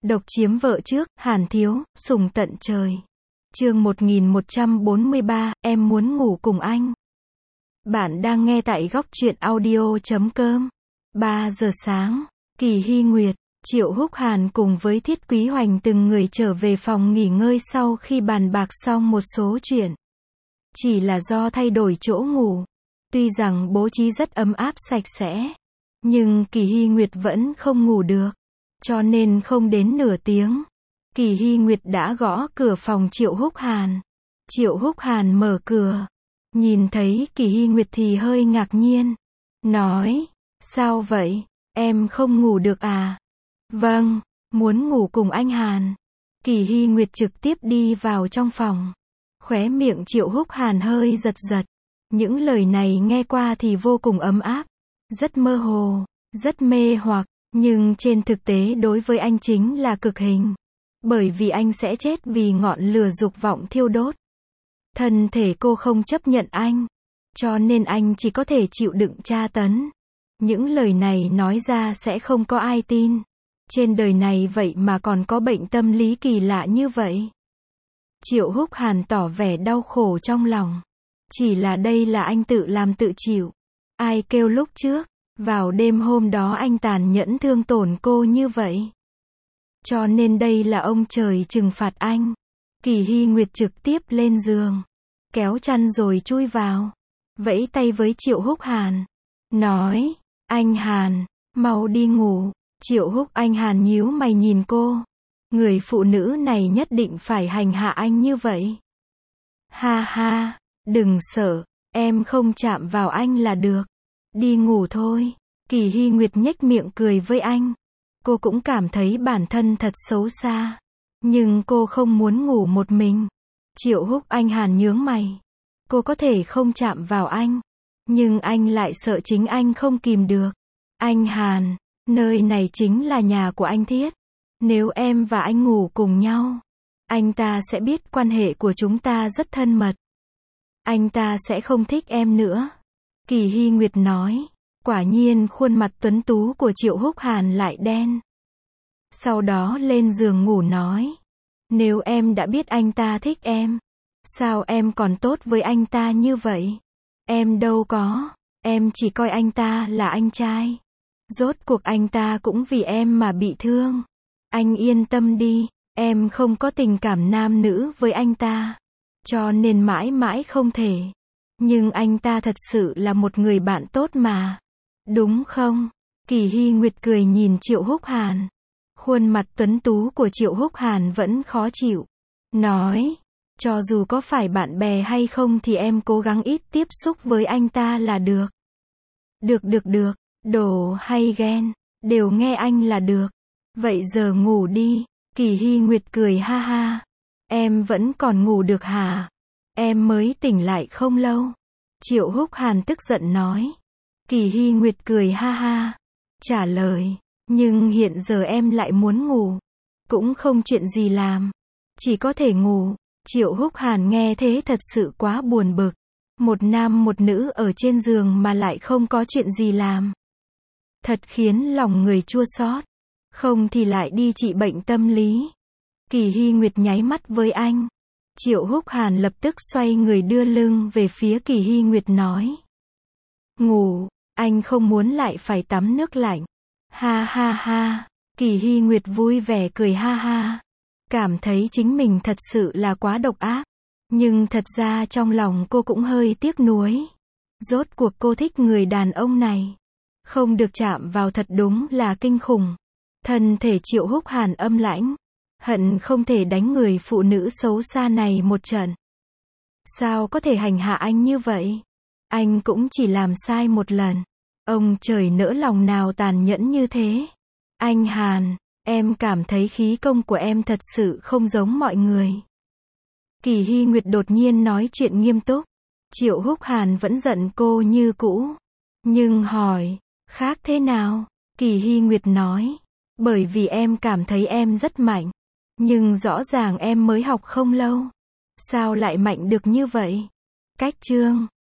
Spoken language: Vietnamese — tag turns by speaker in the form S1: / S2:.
S1: Độc chiếm vợ trước, Hàn Thiếu, sủng tận trời. Chương 1143, em muốn ngủ cùng anh. Bạn đang nghe tại góc truyện audio.com. 3 giờ sáng, Kỳ Hy Nguyệt, Triệu Húc Hàn cùng với Thiết Quý Hoành từng người trở về phòng nghỉ ngơi sau khi bàn bạc xong một số chuyện. Chỉ là do thay đổi chỗ ngủ. Tuy rằng bố trí rất ấm áp sạch sẽ, nhưng Kỳ Hy Nguyệt vẫn không ngủ được. Cho nên không đến nửa tiếng, Kỳ Hy Nguyệt đã gõ cửa phòng Triệu Húc Hàn. Triệu Húc Hàn mở cửa, nhìn thấy Kỳ Hy Nguyệt thì hơi ngạc nhiên, nói, sao vậy, em không ngủ được à? Vâng, muốn ngủ cùng anh Hàn. Kỳ Hy Nguyệt trực tiếp đi vào trong phòng. Khóe miệng Triệu Húc Hàn hơi giật giật. Những lời này nghe qua thì vô cùng ấm áp, rất mơ hồ, rất mê hoặc, nhưng trên thực tế đối với anh chính là cực hình. Bởi vì anh sẽ chết vì ngọn lửa dục vọng thiêu đốt. Thân thể cô không chấp nhận anh, cho nên anh chỉ có thể chịu đựng tra tấn. Những lời này nói ra sẽ không có ai tin. Trên đời này vậy mà còn có bệnh tâm lý kỳ lạ như vậy. Triệu Húc Hàn tỏ vẻ đau khổ trong lòng. Chỉ là đây là anh tự làm tự chịu. Ai kêu lúc trước, vào đêm hôm đó anh tàn nhẫn thương tổn cô như vậy. Cho nên đây là ông trời trừng phạt anh. Kỳ Hy Nguyệt trực tiếp lên giường, kéo chăn rồi chui vào, vẫy tay với Triệu Húc Hàn, nói, anh Hàn, mau đi ngủ. Triệu Húc anh Hàn nhíu mày nhìn cô. Người phụ nữ này nhất định phải hành hạ anh như vậy. Ha ha, đừng sợ, em không chạm vào anh là được. Đi ngủ thôi. Kỳ Hy Nguyệt nhếch miệng cười với anh. Cô cũng cảm thấy bản thân thật xấu xa. Nhưng cô không muốn ngủ một mình. Triệu Húc anh Hàn nhướng mày. Cô có thể không chạm vào anh, nhưng anh lại sợ chính anh không kìm được. Anh Hàn, nơi này chính là nhà của anh Thiết. Nếu em và anh ngủ cùng nhau, anh ta sẽ biết quan hệ của chúng ta rất thân mật. Anh ta sẽ không thích em nữa. Kỳ Hy Nguyệt nói. Quả nhiên khuôn mặt tuấn tú của Triệu Húc Hàn lại đen. Sau đó lên giường ngủ nói. Nếu em đã biết anh ta thích em, sao em còn tốt với anh ta như vậy? Em đâu có, em chỉ coi anh ta là anh trai. Rốt cuộc anh ta cũng vì em mà bị thương. Anh yên tâm đi, em không có tình cảm nam nữ với anh ta. Cho nên mãi mãi không thể. Nhưng anh ta thật sự là một người bạn tốt mà. Đúng không? Kỳ Hy Nguyệt cười nhìn Triệu Húc Hàn. Khuôn mặt tuấn tú của Triệu Húc Hàn vẫn khó chịu. Nói, cho dù có phải bạn bè hay không thì em cố gắng ít tiếp xúc với anh ta là được. Được, đồ hay ghen, đều nghe anh là được. Vậy giờ ngủ đi. Kỳ Hy Nguyệt cười ha ha. Em vẫn còn ngủ được hả? Em mới tỉnh lại không lâu. Triệu Húc Hàn tức giận nói. Kỳ Hy Nguyệt cười ha ha, trả lời, nhưng hiện giờ em lại muốn ngủ. Cũng không chuyện gì làm, chỉ có thể ngủ. Triệu Húc Hàn nghe thế thật sự quá buồn bực. Một nam một nữ ở trên giường mà lại không có chuyện gì làm. Thật khiến lòng người chua xót. Không thì lại đi trị bệnh tâm lý. Kỳ Hy Nguyệt nháy mắt với anh. Triệu Húc Hàn lập tức xoay người đưa lưng về phía Kỳ Hy Nguyệt nói. Ngủ, anh không muốn lại phải tắm nước lạnh. Ha ha ha, Kỳ Hy Nguyệt vui vẻ cười ha ha. Cảm thấy chính mình thật sự là quá độc ác. Nhưng thật ra trong lòng cô cũng hơi tiếc nuối. Rốt cuộc cô thích người đàn ông này. Không được chạm vào thật đúng là kinh khủng. Thân thể Triệu Húc Hàn âm lãnh. Hận không thể đánh người phụ nữ xấu xa này một trận. Sao có thể hành hạ anh như vậy? Anh cũng chỉ làm sai một lần. Ông trời nỡ lòng nào tàn nhẫn như thế. Anh Hàn, em cảm thấy khí công của em thật sự không giống mọi người. Kỳ Hy Nguyệt đột nhiên nói chuyện nghiêm túc. Triệu Húc Hàn vẫn giận cô như cũ. Nhưng hỏi, khác thế nào? Kỳ Hy Nguyệt nói, bởi vì em cảm thấy em rất mạnh. Nhưng rõ ràng em mới học không lâu. Sao lại mạnh được như vậy? Cách chương